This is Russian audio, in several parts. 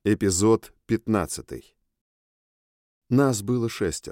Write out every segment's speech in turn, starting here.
Эпизод 15. Нас было 6.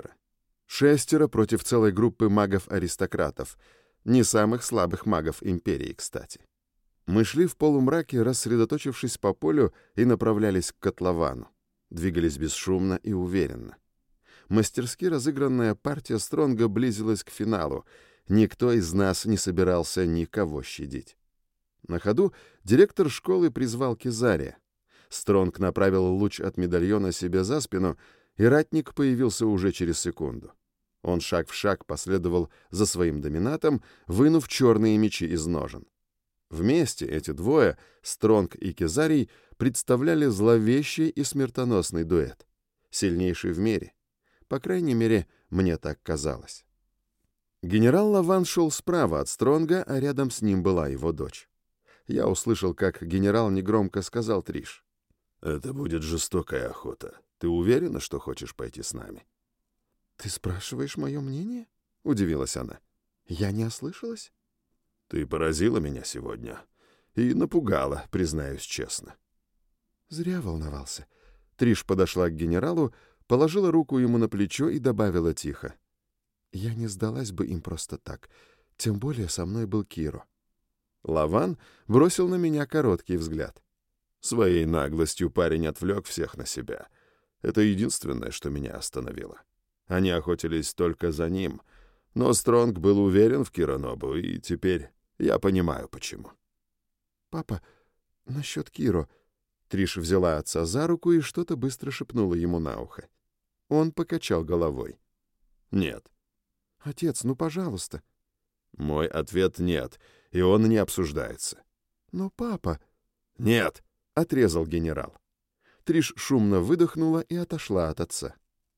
6 против целой группы магов-аристократов, не самых слабых магов Империи, кстати. Мы шли в полумраке, рассредоточившись по полю, и направлялись к котловану. Двигались бесшумно и уверенно. Мастерски разыгранная партия Стронга близилась к финалу. Никто из нас не собирался никого щадить. На ходу директор школы призвал Кизария. Стронг направил луч от медальона себе за спину, и ратник появился уже через секунду. Он шаг в шаг последовал за своим доминатом, вынув черные мечи из ножен. Вместе эти двое, Стронг и Кизарий, представляли зловещий и смертоносный дуэт. Сильнейший в мире. По крайней мере, мне так казалось. Генерал Лаван шел справа от Стронга, а рядом с ним была его дочь. Я услышал, как генерал негромко сказал Триш: «Это будет жестокая охота. Ты уверена, что хочешь пойти с нами?» «Ты спрашиваешь мое мнение?» — удивилась она. «Я не ослышалась?» «Ты поразила меня сегодня и напугала, признаюсь честно». Зря волновался. Триш подошла к генералу, положила руку ему на плечо и добавила тихо: «Я не сдалась бы им просто так, тем более со мной был Киро». Лаван бросил на меня короткий взгляд. Своей наглостью парень отвлек всех на себя. Это единственное, что меня остановило. Они охотились только за ним, но Стронг был уверен в Киронобу, и теперь я понимаю, почему. «Папа, насчет Киро...» Триш взяла отца за руку и что-то быстро шепнула ему на ухо. Он покачал головой. «Нет». «Отец, ну, пожалуйста». Мой ответ — нет, и он не обсуждается. «Но папа...» «Нет», — отрезал генерал. Триш шумно выдохнула и отошла от отца.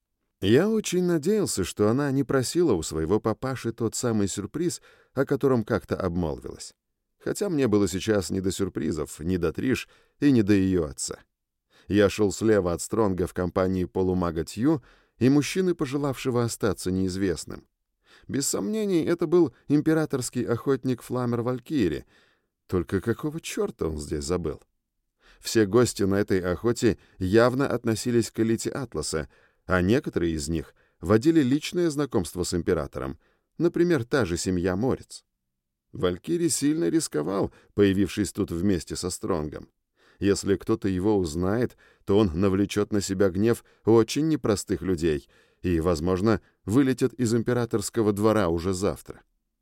Я очень надеялся, что она не просила у своего папаши тот самый сюрприз, о котором как-то обмолвилась. Хотя мне было сейчас не до сюрпризов, не до Триш и не до ее отца. Я шел слева от Стронга в компании полумага Тью и мужчины, пожелавшего остаться неизвестным. Без сомнений, это был императорский охотник Фламер Валькири. Только какого черта он здесь забыл? Все гости на этой охоте явно относились к элите Атласа, а некоторые из них водили личное знакомство с императором, например, та же семья Морец. Валькири сильно рисковал, появившись тут вместе со Стронгом. Если кто-то его узнает, то он навлечет на себя гнев очень непростых людей и, возможно, вылетит из императорского двора уже завтра.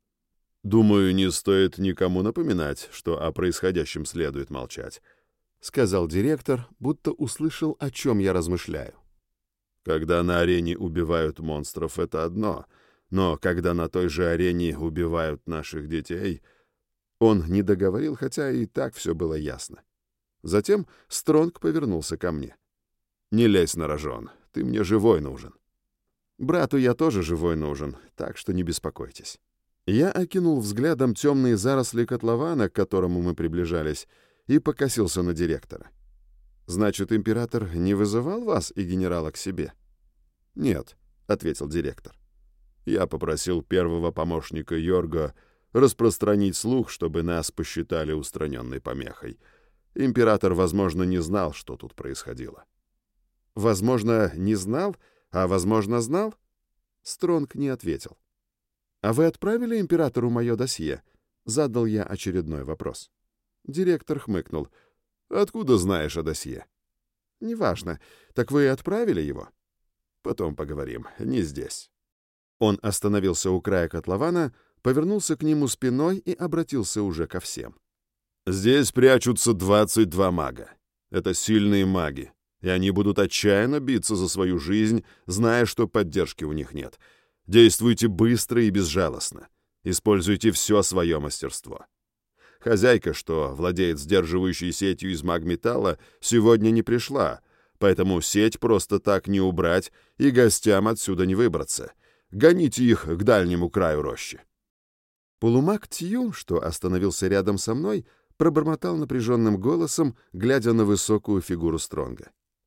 «Думаю, не стоит никому напоминать, что о происходящем следует молчать», — сказал директор, будто услышал, о чем я размышляю. «Когда на арене убивают монстров, это одно, но когда на той же арене убивают наших детей...» Он не договорил, хотя и так все было ясно. Затем Стронг повернулся ко мне. «Не лезь на рожон, ты мне живой нужен». «Брату я тоже живой нужен, так что не беспокойтесь». Я окинул взглядом темные заросли котлована, к которому мы приближались, и покосился на директора. «Значит, император не вызывал вас и генерала к себе?» «Нет», — ответил директор. «Я попросил первого помощника Йорга распространить слух, чтобы нас посчитали устраненной помехой. Император, возможно, не знал, что тут происходило». «Возможно, не знал, а, возможно, знал?» Стронг не ответил. «А вы отправили императору мое досье?» — задал я очередной вопрос. Директор хмыкнул. «Откуда знаешь о досье?» «Неважно. Так вы отправили его?» «Потом поговорим. Не здесь». Он остановился у края котлована, повернулся к нему спиной и обратился уже ко всем. «Здесь прячутся 22 мага. Это сильные маги, и они будут отчаянно биться за свою жизнь, зная, что поддержки у них нет. Действуйте быстро и безжалостно. Используйте все свое мастерство. Хозяйка, что владеет сдерживающей сетью из магметалла, сегодня не пришла, поэтому сеть просто так не убрать и гостям отсюда не выбраться. Гоните их к дальнему краю рощи». Полумаг Тью, что остановился рядом со мной, пробормотал напряженным голосом, глядя на высокую фигуру Стронга.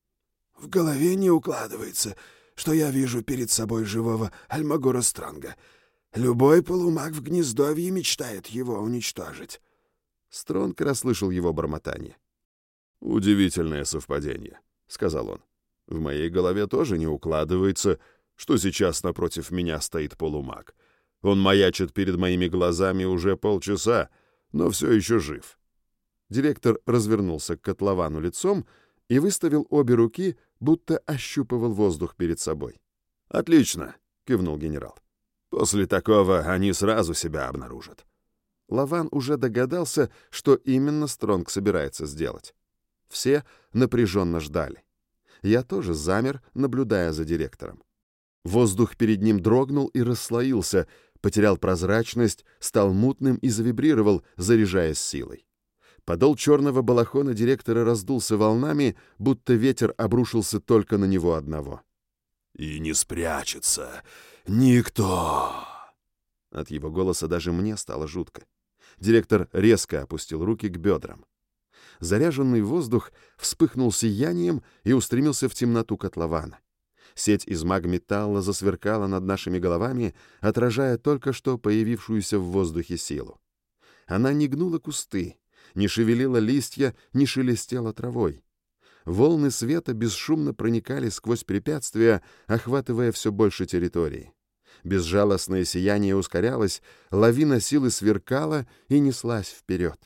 «В голове не укладывается, что я вижу перед собой живого Альмагора Стронга. Любой полумаг в Гнездовье мечтает его уничтожить». Стронг расслышал его бормотание. Удивительное совпадение. — сказал он. «В моей голове тоже не укладывается, что сейчас напротив меня стоит полумаг. Он маячит перед моими глазами уже полчаса, но все еще жив». Директор развернулся к котловану лицом и выставил обе руки, будто ощупывал воздух перед собой. «Отлично», — кивнул генерал. «После такого они сразу себя обнаружат». Лаван уже догадался, что именно Стронг собирается сделать. Все напряженно ждали. Я тоже замер, наблюдая за директором. Воздух перед ним дрогнул и расслоился, потерял прозрачность, стал мутным и завибрировал, заряжаясь силой. Подол черного балахона директора раздулся волнами, будто ветер обрушился только на него одного. «И не спрячется никто!» От его голоса даже мне стало жутко. Директор резко опустил руки к бедрам. Заряженный воздух вспыхнул сиянием и устремился в темноту котлована. Сеть из магметалла засверкала над нашими головами, отражая только что появившуюся в воздухе силу. Она не гнула кусты, не шевелила листья, не шелестела травой. Волны света бесшумно проникали сквозь препятствия, охватывая все больше территории. Безжалостное сияние ускорялось, лавина силы сверкала и неслась вперед.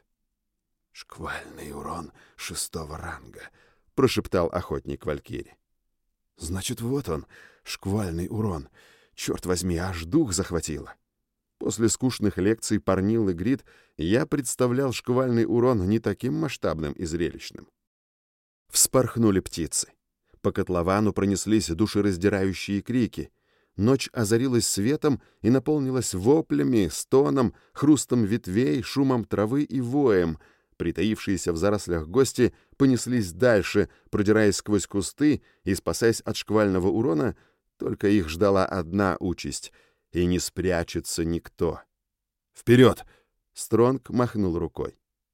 «Шквальный урон 6-го ранга», — прошептал охотник Валькири. «Значит, вот он, шквальный урон. Черт возьми, аж дух захватило». После скучных лекций Парнил и Грид я представлял шквальный урон не таким масштабным и зрелищным. Вспорхнули птицы. По котловану пронеслись душераздирающие крики. Ночь озарилась светом и наполнилась воплями, стоном, хрустом ветвей, шумом травы и воем. Притаившиеся в зарослях гости понеслись дальше, продираясь сквозь кусты и спасаясь от шквального урона, только их ждала одна участь — и не спрячется никто. «Вперед!» — Стронг махнул рукой.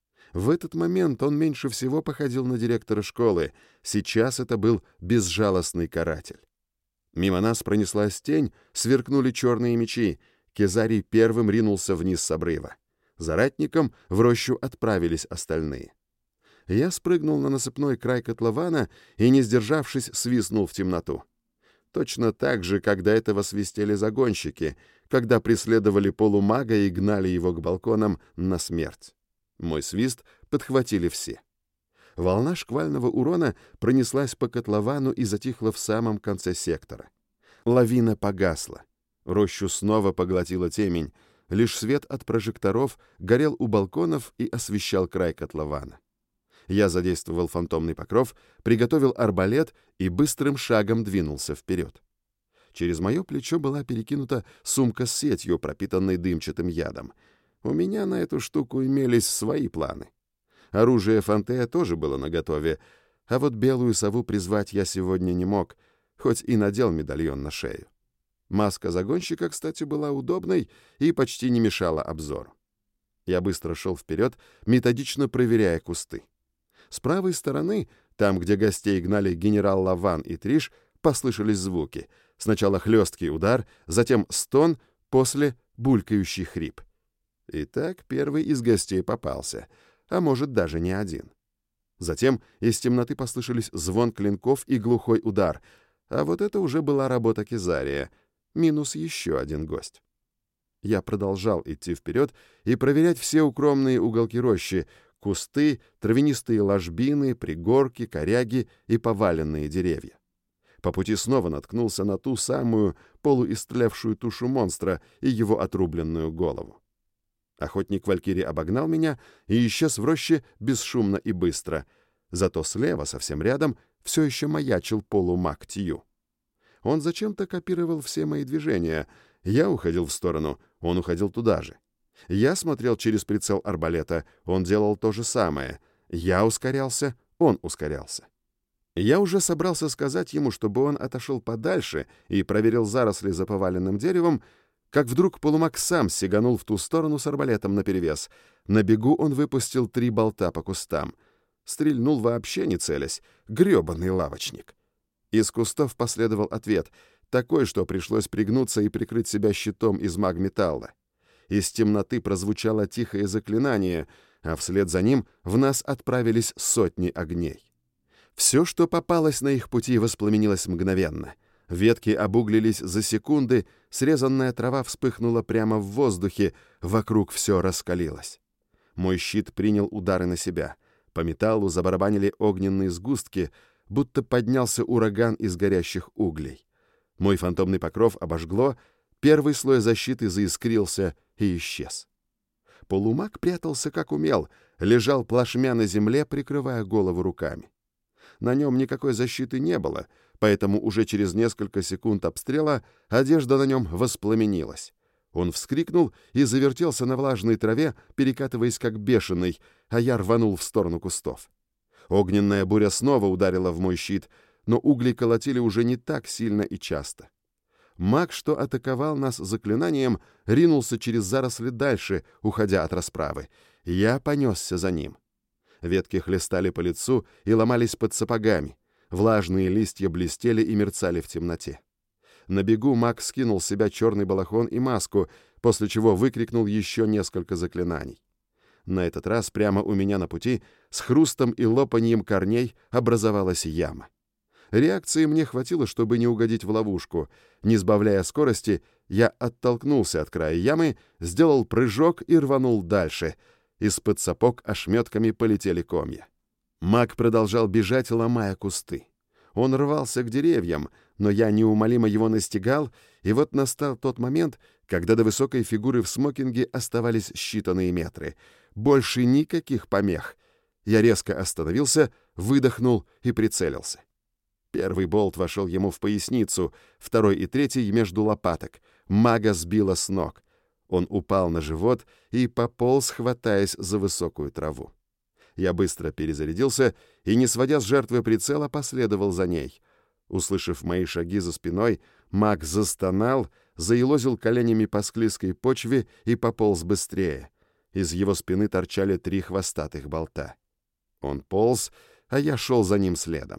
В этот момент он меньше всего походил на директора школы. Сейчас это был безжалостный каратель. Мимо нас пронеслась тень, сверкнули черные мечи. Кезарий первым ринулся вниз с обрыва. За ратником в рощу отправились остальные. Я спрыгнул на насыпной край котлована и, не сдержавшись, свистнул в темноту. Точно так же, как до этого свистели загонщики, когда преследовали полумага и гнали его к балконам на смерть. Мой свист подхватили все. Волна шквального урона пронеслась по котловану и затихла в самом конце сектора. Лавина погасла. Рощу снова поглотила темень. Лишь свет от прожекторов горел у балконов и освещал край котлована. Я задействовал фантомный покров, приготовил арбалет и быстрым шагом двинулся вперед. Через мое плечо была перекинута сумка с сетью, пропитанной дымчатым ядом. У меня на эту штуку имелись свои планы. Оружие Фантея тоже было наготове, а вот белую сову призвать я сегодня не мог, хоть и надел медальон на шею. Маска загонщика, кстати, была удобной и почти не мешала обзору. Я быстро шел вперед, методично проверяя кусты. С правой стороны, там, где гостей гнали генерал Лаван и Триш, послышались звуки. Сначала хлесткий удар, затем стон, после булькающий хрип. Итак, первый из гостей попался, а может, даже не один. Затем из темноты послышались звон клинков и глухой удар, а вот это уже была работа Кезария, минус еще один гость. Я продолжал идти вперед и проверять все укромные уголки рощи, кусты, травянистые ложбины, пригорки, коряги и поваленные деревья. По пути снова наткнулся на ту самую полуистлевшую тушу монстра и его отрубленную голову. Охотник Валькири обогнал меня и исчез в роще бесшумно и быстро. Зато слева, совсем рядом, все еще маячил полумаг Тью. Он зачем-то копировал все мои движения. Я уходил в сторону, он уходил туда же. Я смотрел через прицел арбалета, он делал то же самое. Я ускорялся, он ускорялся. Я уже собрался сказать ему, чтобы он отошел подальше и проверил заросли за поваленным деревом, как вдруг полумаг сам сиганул в ту сторону с арбалетом наперевес. На бегу он выпустил 3 болта по кустам. Стрельнул вообще не целясь. Грёбаный лавочник. Из кустов последовал ответ, такой, что пришлось пригнуться и прикрыть себя щитом из магметалла. Из темноты прозвучало тихое заклинание, а вслед за ним в нас отправились сотни огней. Все, что попалось на их пути, воспламенилось мгновенно. Ветки обуглились за секунды, срезанная трава вспыхнула прямо в воздухе, вокруг все раскалилось. Мой щит принял удары на себя. По металлу забарабанили огненные сгустки, будто поднялся ураган из горящих углей. Мой фантомный покров обожгло, первый слой защиты заискрился и исчез. Полумаг прятался как умел, лежал плашмя на земле, прикрывая голову руками. На нем никакой защиты не было, поэтому уже через несколько секунд обстрела одежда на нем воспламенилась. Он вскрикнул и завертелся на влажной траве, перекатываясь как бешеный, а я рванул в сторону кустов. Огненная буря снова ударила в мой щит, но угли колотили уже не так сильно и часто. Маг, что атаковал нас заклинанием, ринулся через заросли дальше, уходя от расправы. Я понесся за ним. Ветки хлестали по лицу и ломались под сапогами. Влажные листья блестели и мерцали в темноте. На бегу маг скинул с себя черный балахон и маску, после чего выкрикнул еще несколько заклинаний. На этот раз прямо у меня на пути с хрустом и лопаньем корней образовалась яма. Реакции мне хватило, чтобы не угодить в ловушку. Не сбавляя скорости, я оттолкнулся от края ямы, сделал прыжок и рванул дальше. Из-под сапог ошметками полетели комья. Маг продолжал бежать, ломая кусты. Он рвался к деревьям, но я неумолимо его настигал, и вот настал тот момент, когда до высокой фигуры в смокинге оставались считанные метры. Больше никаких помех. Я резко остановился, выдохнул и прицелился. Первый болт вошел ему в поясницу, второй и третий — между лопаток. Мага сбило с ног. Он упал на живот и пополз, хватаясь за высокую траву. Я быстро перезарядился и, не сводя с жертвы прицела, последовал за ней. Услышав мои шаги за спиной, маг застонал, заелозил коленями по склизкой почве и пополз быстрее. Из его спины торчали 3 хвостатых болта. Он полз, а я шел за ним следом.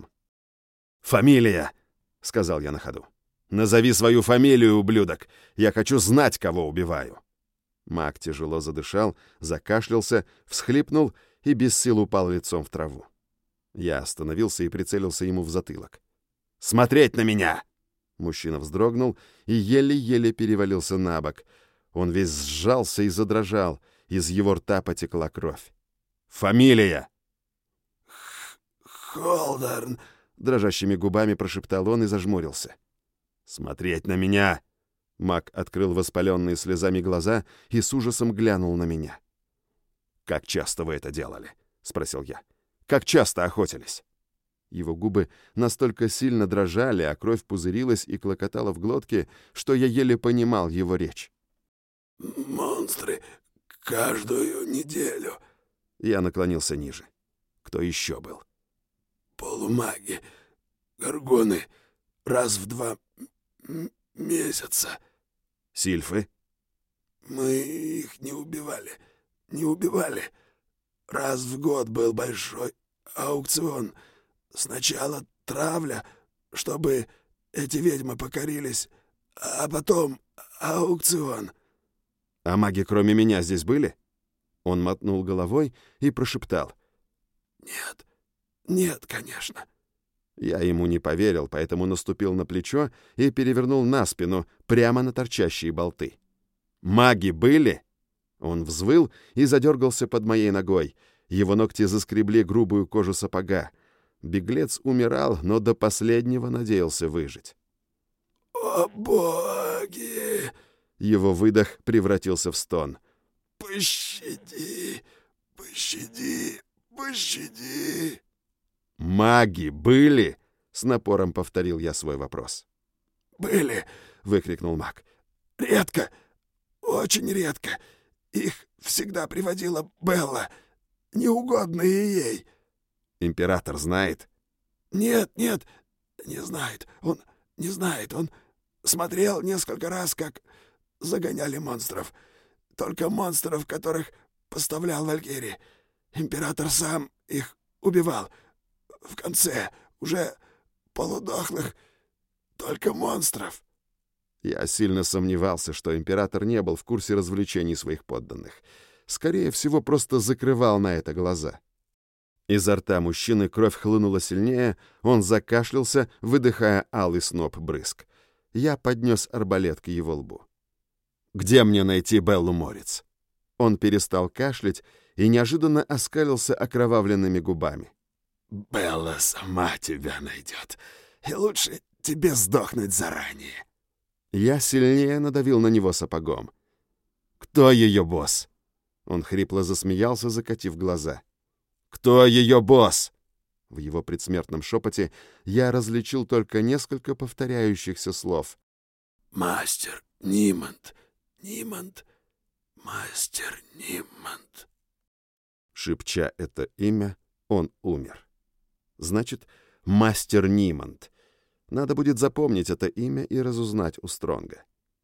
«Фамилия!» — сказал я на ходу. «Назови свою фамилию, ублюдок! Я хочу знать, кого убиваю!» Маг тяжело задышал, закашлялся, всхлипнул и без сил упал лицом в траву. Я остановился и прицелился ему в затылок. «Смотреть на меня!» Мужчина вздрогнул и еле-еле перевалился на бок. Он весь сжался и задрожал, из его рта потекла кровь. «Фамилия!» «Холдерн!» — дрожащими губами прошептал он и зажмурился. «Смотреть на меня!» Маг открыл воспаленные слезами глаза и с ужасом глянул на меня. «Как часто вы это делали?» — спросил я. «Как часто охотились?» Его губы настолько сильно дрожали, а кровь пузырилась и клокотала в глотке, что я еле понимал его речь. «Монстры каждую неделю». Я наклонился ниже. Кто еще был? «Полумаги, горгоны, раз в 2 месяца». «Сильфы?» «Мы их не убивали. Раз в год был большой аукцион. Сначала травля, чтобы эти ведьмы покорились, а потом аукцион». «А маги кроме меня здесь были?» Он мотнул головой и прошептал. «Нет, конечно». Я ему не поверил, поэтому наступил на плечо и перевернул на спину, прямо на торчащие болты. «Маги были?» Он взвыл и задергался под моей ногой. Его ногти заскребли грубую кожу сапога. Беглец умирал, но до последнего надеялся выжить. «О, боги!» Его выдох превратился в стон. «Пощади, пощади, пощади!» «Маги были?» — с напором повторил я свой вопрос. «Были!» — выкрикнул маг. «Редко, очень редко. Их всегда приводила Белла, неугодные ей». «Император знает?» «Нет, не знает. Он не знает. Он смотрел несколько раз, как загоняли монстров. Только монстров, которых поставлял Валькирий. Император сам их убивал. В конце, уже полудохлых, только монстров». Я сильно сомневался, что император не был в курсе развлечений своих подданных. Скорее всего, просто закрывал на это глаза. Изо рта мужчины кровь хлынула сильнее, он закашлялся, выдыхая алый сноп брызг. Я поднес арбалет к его лбу. «Где мне найти Беллу Морец?» Он перестал кашлять и неожиданно оскалился окровавленными губами. «Белла сама тебя найдет, и лучше тебе сдохнуть заранее». Я сильнее надавил на него сапогом. «Кто ее босс?» Он хрипло засмеялся, закатив глаза. «Кто ее босс?» В его предсмертном шепоте я различил только несколько повторяющихся слов. «Мастер Ниманд, Ниманд, мастер Ниманд». Шепча это имя, он умер. Значит, мастер Ниманд. Надо будет запомнить это имя и разузнать у Стронга.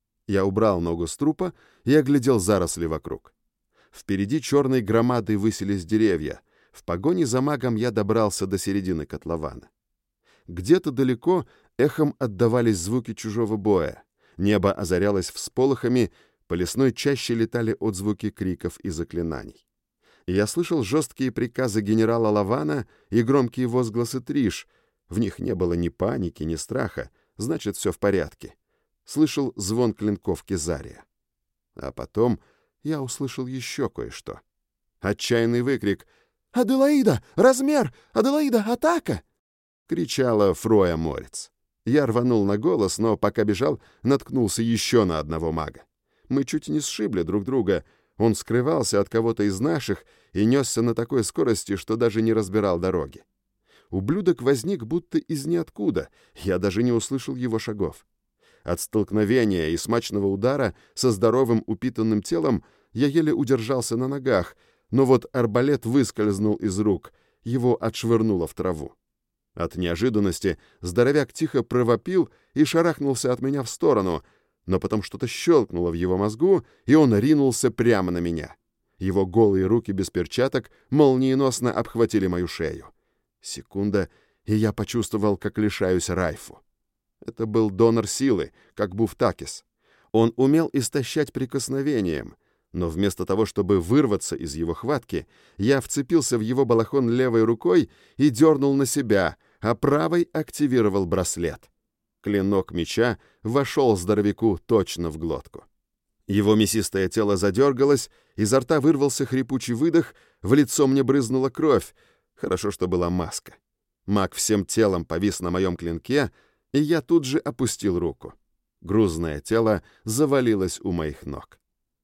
Я убрал ногу с трупа и оглядел заросли вокруг. Впереди черной громадой высились деревья. В погоне за магом я добрался до середины котлована. Где-то далеко эхом отдавались звуки чужого боя. Небо озарялось всполохами, по лесной чаще летали отзвуки криков и заклинаний. Я слышал жесткие приказы генерала Лавана и громкие возгласы Триш. В них не было ни паники, ни страха, значит, все в порядке. Слышал звон клинков Кизария. А потом я услышал еще кое-что. Отчаянный выкрик «Аделаида! Размер! Аделаида, атака!» — кричала Фроя Морец. Я рванул на голос, но пока бежал, наткнулся еще на одного мага. Мы чуть не сшибли друг друга. Он скрывался от кого-то из наших и несся на такой скорости, что даже не разбирал дороги. Ублюдок возник будто из ниоткуда, я даже не услышал его шагов. От столкновения и смачного удара со здоровым упитанным телом я еле удержался на ногах, но вот арбалет выскользнул из рук, его отшвырнуло в траву. От неожиданности здоровяк тихо провопил и шарахнулся от меня в сторону, но потом что-то щелкнуло в его мозгу, и он ринулся прямо на меня. Его голые руки без перчаток молниеносно обхватили мою шею. Секунда, и я почувствовал, как лишаюсь Райфу. Это был донор силы, как Буфтакис. Он умел истощать прикосновением, но вместо того, чтобы вырваться из его хватки, я вцепился в его балахон левой рукой и дернул на себя, а правой активировал браслет. Клинок меча вошел здоровяку точно в глотку. Его мясистое тело задергалось, изо рта вырвался хрипучий выдох, в лицо мне брызнула кровь. Хорошо, что была маска. Маг всем телом повис на моем клинке, и я тут же опустил руку. Грузное тело завалилось у моих ног.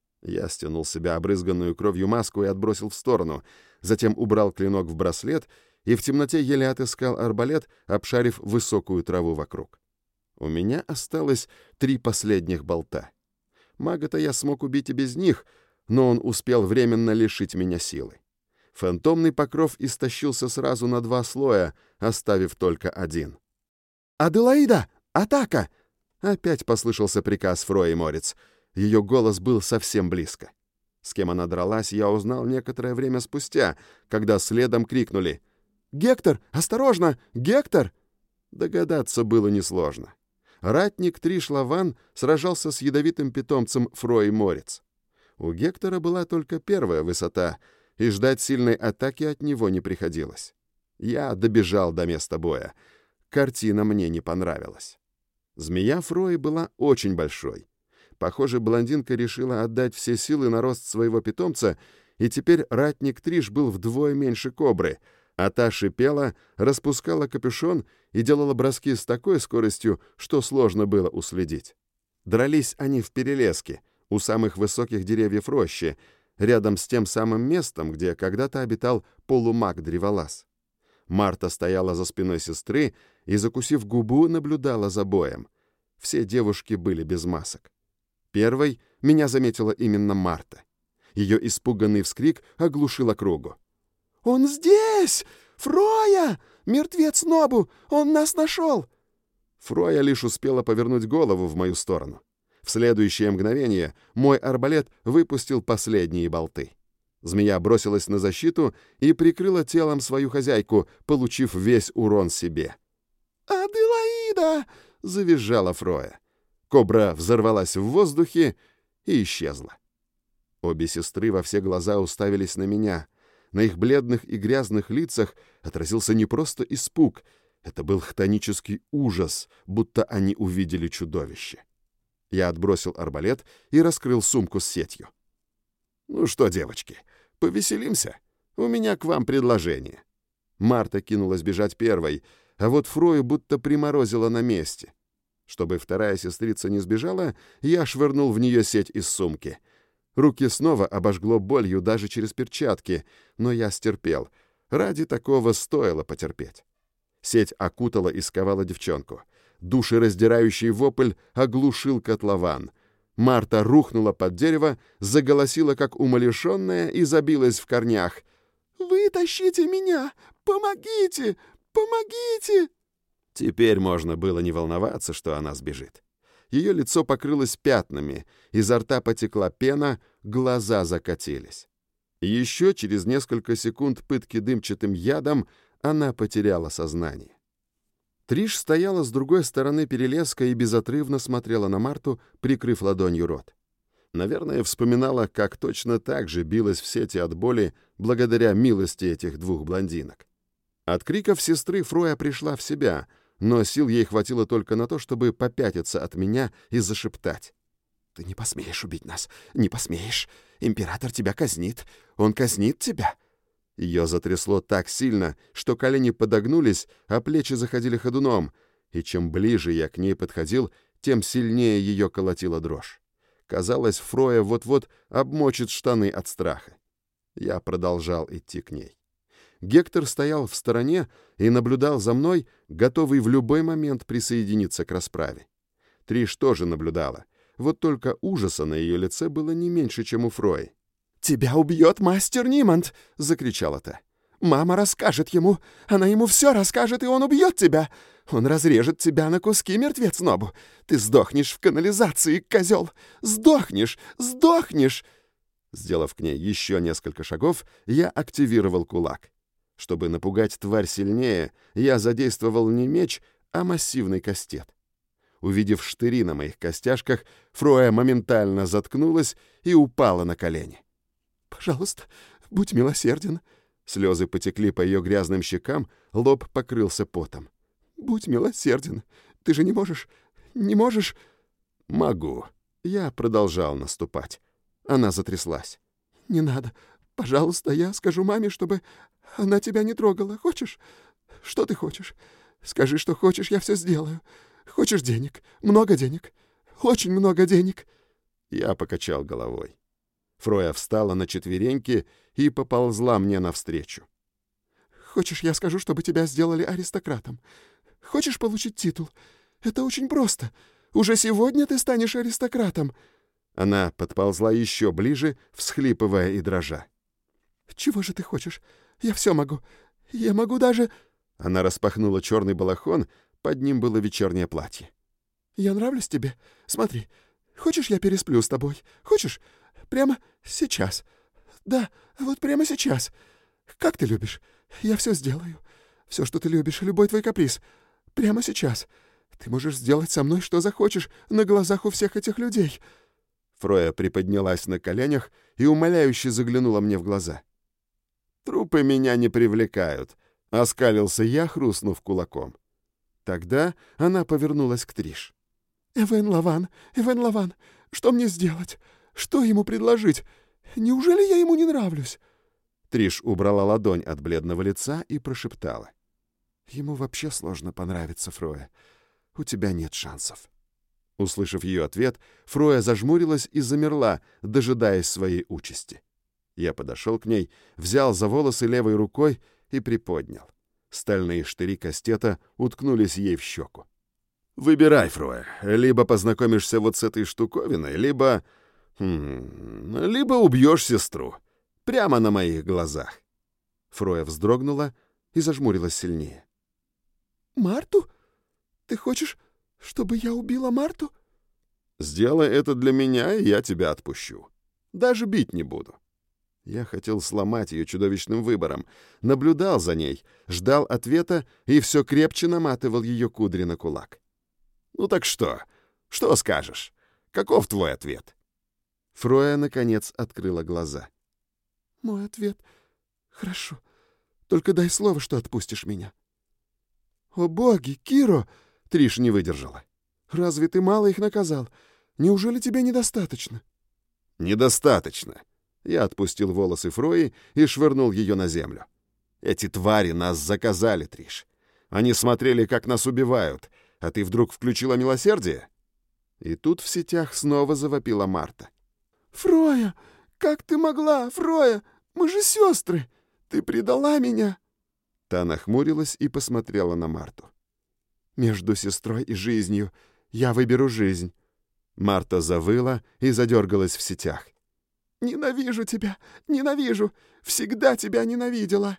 Я стянул с себя обрызганную кровью маску и отбросил в сторону, затем убрал клинок в браслет и в темноте еле отыскал арбалет, обшарив высокую траву вокруг. У меня осталось 3 последних болта. Мага-то я смог убить и без них, но он успел временно лишить меня силы. Фантомный покров истощился сразу на 2 слоя, оставив только 1. «Аделаида! Атака!» Опять послышался приказ Фрои Морец. Ее голос был совсем близко. С кем она дралась, я узнал некоторое время спустя, когда следом крикнули «Гектор! Осторожно! Гектор!» Догадаться было несложно. Ратник Триш Лаван сражался с ядовитым питомцем Фрои Морец. У Гектора была только первая высота, и ждать сильной атаки от него не приходилось. Я добежал до места боя. Картина мне не понравилась. Змея Фрои была очень большой. Похоже, блондинка решила отдать все силы на рост своего питомца, и теперь ратник Триш был вдвое меньше кобры, а та шипела, распускала капюшон и делала броски с такой скоростью, что сложно было уследить. Дрались они в перелеске, у самых высоких деревьев рощи, рядом с тем самым местом, где когда-то обитал полумаг-древолаз. Марта стояла за спиной сестры и, закусив губу, наблюдала за боем. Все девушки были без масок. Первой меня заметила именно Марта. Ее испуганный вскрик оглушил округу. «Он здесь! Фроя! Мертвец Нобу! Он нас нашел!» Фроя лишь успела повернуть голову в мою сторону. В следующее мгновение мой арбалет выпустил последние болты. Змея бросилась на защиту и прикрыла телом свою хозяйку, получив весь урон себе. «Аделаида!» — завизжала Фроя. Кобра взорвалась в воздухе и исчезла. Обе сестры во все глаза уставились на меня. На их бледных и грязных лицах отразился не просто испуг, это был хтонический ужас, будто они увидели чудовище. Я отбросил арбалет и раскрыл сумку с сетью. «Ну что, девочки, повеселимся? У меня к вам предложение». Марта кинулась бежать первой, а вот Фрою будто приморозила на месте. Чтобы вторая сестрица не сбежала, я швырнул в нее сеть из сумки. Руки снова обожгло болью даже через перчатки, но я стерпел. Ради такого стоило потерпеть. Сеть окутала и сковала девчонку. Душераздирающий вопль оглушил котлован. Марта рухнула под дерево, заголосила как умалишенная и забилась в корнях. «Вытащите меня! Помогите! Помогите!» Теперь можно было не волноваться, что она сбежит. Ее лицо покрылось пятнами, изо рта потекла пена, глаза закатились. Еще через несколько секунд пытки дымчатым ядом она потеряла сознание. Триш стояла с другой стороны перелеска и безотрывно смотрела на Марту, прикрыв ладонью рот. Наверное, вспоминала, как точно так же билась в сети от боли благодаря милости этих двух блондинок. От криков сестры Фроя пришла в себя, но сил ей хватило только на то, чтобы попятиться от меня и зашептать. «Ты не посмеешь убить нас, не посмеешь. Император тебя казнит, он казнит тебя». Ее затрясло так сильно, что колени подогнулись, а плечи заходили ходуном, и чем ближе я к ней подходил, тем сильнее ее колотила дрожь. Казалось, Фроя вот-вот обмочит штаны от страха. Я продолжал идти к ней. Гектор стоял в стороне и наблюдал за мной, готовый в любой момент присоединиться к расправе. Триш тоже наблюдала, вот только ужаса на ее лице было не меньше, чем у Фрои. «Тебя убьет мастер Ниманд!» — закричала та. «Мама расскажет ему, она ему все расскажет, и он убьет тебя! Он разрежет тебя на куски, мертвец Нобу! Ты сдохнешь в канализации, козел! Сдохнешь! Сдохнешь!» Сделав к ней еще несколько шагов, я активировал кулак. Чтобы напугать тварь сильнее, я задействовал не меч, а массивный кастет. Увидев штыри на моих костяшках, Фроя моментально заткнулась и упала на колени. «Пожалуйста, будь милосерден». Слезы потекли по ее грязным щекам, лоб покрылся потом. «Будь милосерден. Ты же не можешь... не можешь...» «Могу». Я продолжал наступать. Она затряслась. «Не надо. Пожалуйста, я скажу маме, чтобы она тебя не трогала. Хочешь? Что ты хочешь? Скажи, что хочешь, я все сделаю. Хочешь денег? Много денег? Очень много денег». Я покачал головой. Фроя встала на четвереньки и поползла мне навстречу. «Хочешь, я скажу, чтобы тебя сделали аристократом? Хочешь получить титул? Это очень просто. Уже сегодня ты станешь аристократом». Она подползла еще ближе, всхлипывая и дрожа. «Чего же ты хочешь? Я все могу. Я могу даже...» Она распахнула черный балахон, под ним было вечернее платье. «Я нравлюсь тебе? Смотри. Хочешь, я пересплю с тобой? Хочешь? Прямо сейчас. Да, вот прямо сейчас. Как ты любишь? Я все сделаю. Все, что ты любишь, любой твой каприз. Прямо сейчас. Ты можешь сделать со мной, что захочешь, на глазах у всех этих людей». Фроя приподнялась на коленях и умоляюще заглянула мне в глаза. «Трупы меня не привлекают», — оскалился я, хрустнув кулаком. Тогда она повернулась к Триш. Эвен Лаван, что мне сделать? Что ему предложить? Неужели я ему не нравлюсь?» Триш убрала ладонь от бледного лица и прошептала. «Ему вообще сложно понравиться, Фроя. У тебя нет шансов». Услышав ее ответ, Фроя зажмурилась и замерла, дожидаясь своей участи. Я подошел к ней, взял за волосы левой рукой и приподнял. Стальные штыри кастета уткнулись ей в щеку. «Выбирай, Фроя. Либо познакомишься вот с этой штуковиной, либо убьешь сестру. Прямо на моих глазах». Фроя вздрогнула и зажмурилась сильнее. «Марту? Ты хочешь, чтобы я убила Марту?» «Сделай это для меня, и я тебя отпущу. Даже бить не буду». Я хотел сломать ее чудовищным выбором, наблюдал за ней, ждал ответа и все крепче наматывал ее кудри на кулак. «Ну так что? Что скажешь? Каков твой ответ?» Фроя, наконец, открыла глаза. «Мой ответ Хорошо. Только дай слово, что отпустишь меня». «О боги, Киро!» — Триш не выдержала. «Разве ты мало их наказал? Неужели тебе недостаточно?» «Недостаточно». Я отпустил волосы Фрои и швырнул ее на землю. «Эти твари нас заказали, Триш. Они смотрели, как нас убивают, а ты вдруг включила милосердие?» И тут в сетях снова завопила Марта. «Фроя! Как ты могла, Фроя? Мы же сестры! Ты предала меня!» Та нахмурилась и посмотрела на Марту. «Между сестрой и жизнью я выберу жизнь». Марта завыла и задергалась в сетях. «Ненавижу тебя! Ненавижу! Всегда тебя ненавидела!»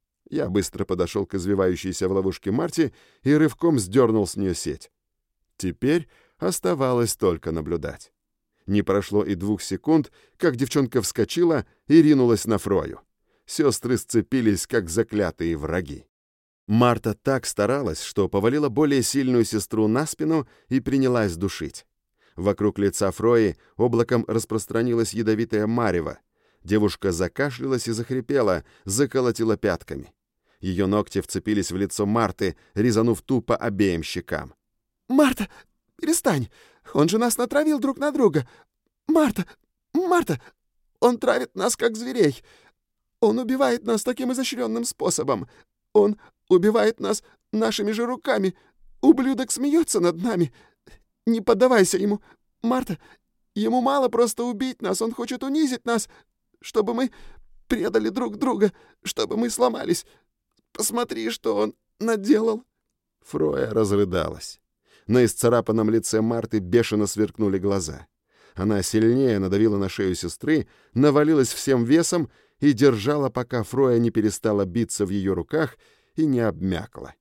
Я быстро подошел к извивающейся в ловушке Марте и рывком сдернул с нее сеть. Теперь оставалось только наблюдать. Не прошло и 2 секунд, как девчонка вскочила и ринулась на Фрою. Сестры сцепились, как заклятые враги. Марта так старалась, что повалила более сильную сестру на спину и принялась душить. Вокруг лица Фрои облаком распространилось ядовитое марево. Девушка закашлялась и захрипела, заколотила пятками. Ее ногти вцепились в лицо Марты, резанув тупо обеим щекам. «Марта, перестань! Он же нас натравил друг на друга! Марта! Марта! Он травит нас, как зверей! Он убивает нас таким изощренным способом! Он убивает нас нашими же руками! Ублюдок смеется над нами! Не поддавайся ему! Марта, ему мало просто убить нас, он хочет унизить нас, чтобы мы предали друг друга, чтобы мы сломались! Посмотри, что он наделал!» Фроя разрыдалась. На исцарапанном лице Марты бешено сверкнули глаза. Она сильнее надавила на шею сестры, навалилась всем весом и держала, пока Фроя не перестала биться в ее руках и не обмякла.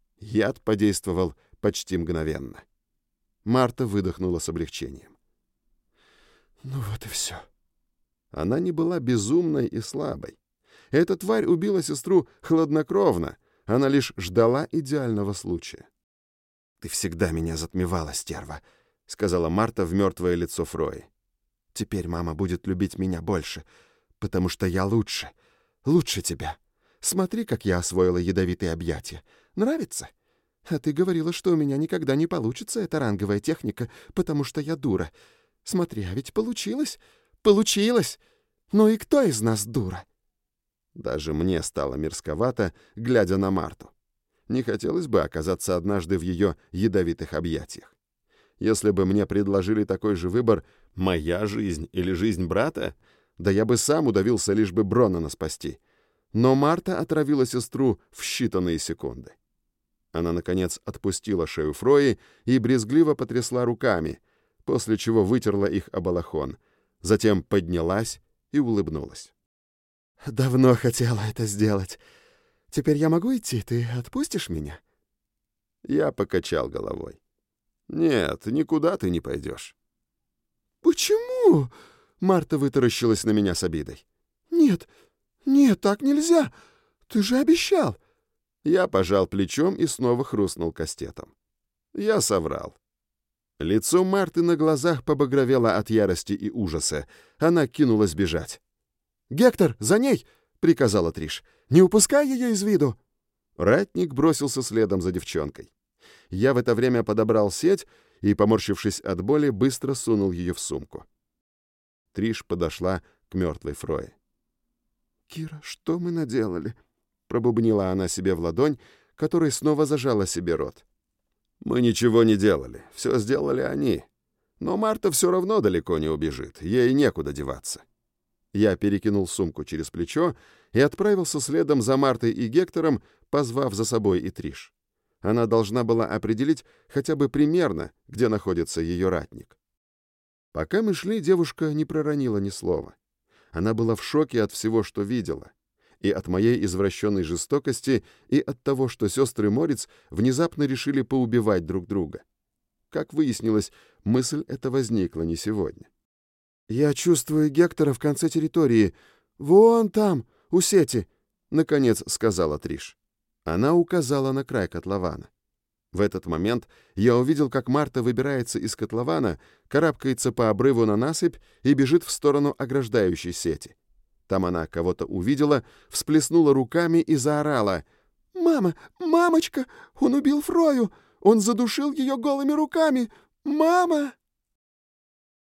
Яд подействовал почти мгновенно. Марта выдохнула с облегчением. «Ну вот и все». Она не была безумной и слабой. Эта тварь убила сестру хладнокровно, она лишь ждала идеального случая. «Ты всегда меня затмевала, стерва», — сказала Марта в мертвое лицо Фрои. «Теперь мама будет любить меня больше, потому что я лучше тебя. Смотри, как я освоила ядовитые объятия. Нравится? А ты говорила, что у меня никогда не получится эта ранговая техника, потому что я дура. Смотри, а ведь получилось. Получилось! Ну и кто из нас дура?» Даже мне стало мерзковато, глядя на Марту. Не хотелось бы оказаться однажды в ее ядовитых объятиях. Если бы мне предложили такой же выбор, моя жизнь или жизнь брата, да я бы сам удавился, лишь бы Броннана спасти. Но Марта отравила сестру в считанные секунды. Она, наконец, отпустила шею Фрои и брезгливо потрясла руками, после чего вытерла их о балахон, затем поднялась и улыбнулась. «Давно хотела это сделать. Теперь я могу идти? Ты отпустишь меня?» Я покачал головой. «Нет, никуда ты не пойдешь». «Почему?» — Марта вытаращилась на меня с обидой. «Нет, нет, так нельзя. Ты же обещал». Я пожал плечом и снова хрустнул кастетом. Я соврал. Лицо Марты на глазах побагровело от ярости и ужаса. Она кинулась бежать. «Гектор, за ней!» — приказала Триш. «Не упускай ее из виду!» Ратник бросился следом за девчонкой. Я в это время подобрал сеть и, поморщившись от боли, быстро сунул ее в сумку. Триш подошла к мертвой Фрое. «Кира, что мы наделали?» — пробубнила она себе в ладонь, которой снова зажала себе рот. «Мы ничего не делали, все сделали они. Но Марта все равно далеко не убежит, ей некуда деваться». Я перекинул сумку через плечо и отправился следом за Мартой и Гектором, позвав за собой и Триш. Она должна была определить хотя бы примерно, где находится ее ратник. Пока мы шли, девушка не проронила ни слова. Она была в шоке от всего, что видела. И от моей извращенной жестокости, и от того, что сестры Морец внезапно решили поубивать друг друга. Как выяснилось, мысль эта возникла не сегодня. «Я чувствую Гектора в конце территории. Вон там, у сети», — наконец сказала Триш. Она указала на край котлована. В этот момент я увидел, как Марта выбирается из котлована, карабкается по обрыву на насыпь и бежит в сторону ограждающей сети. Там она кого-то увидела, всплеснула руками и заорала. «Мама! Мамочка! Он убил Фрою! Он задушил ее голыми руками! Мама!»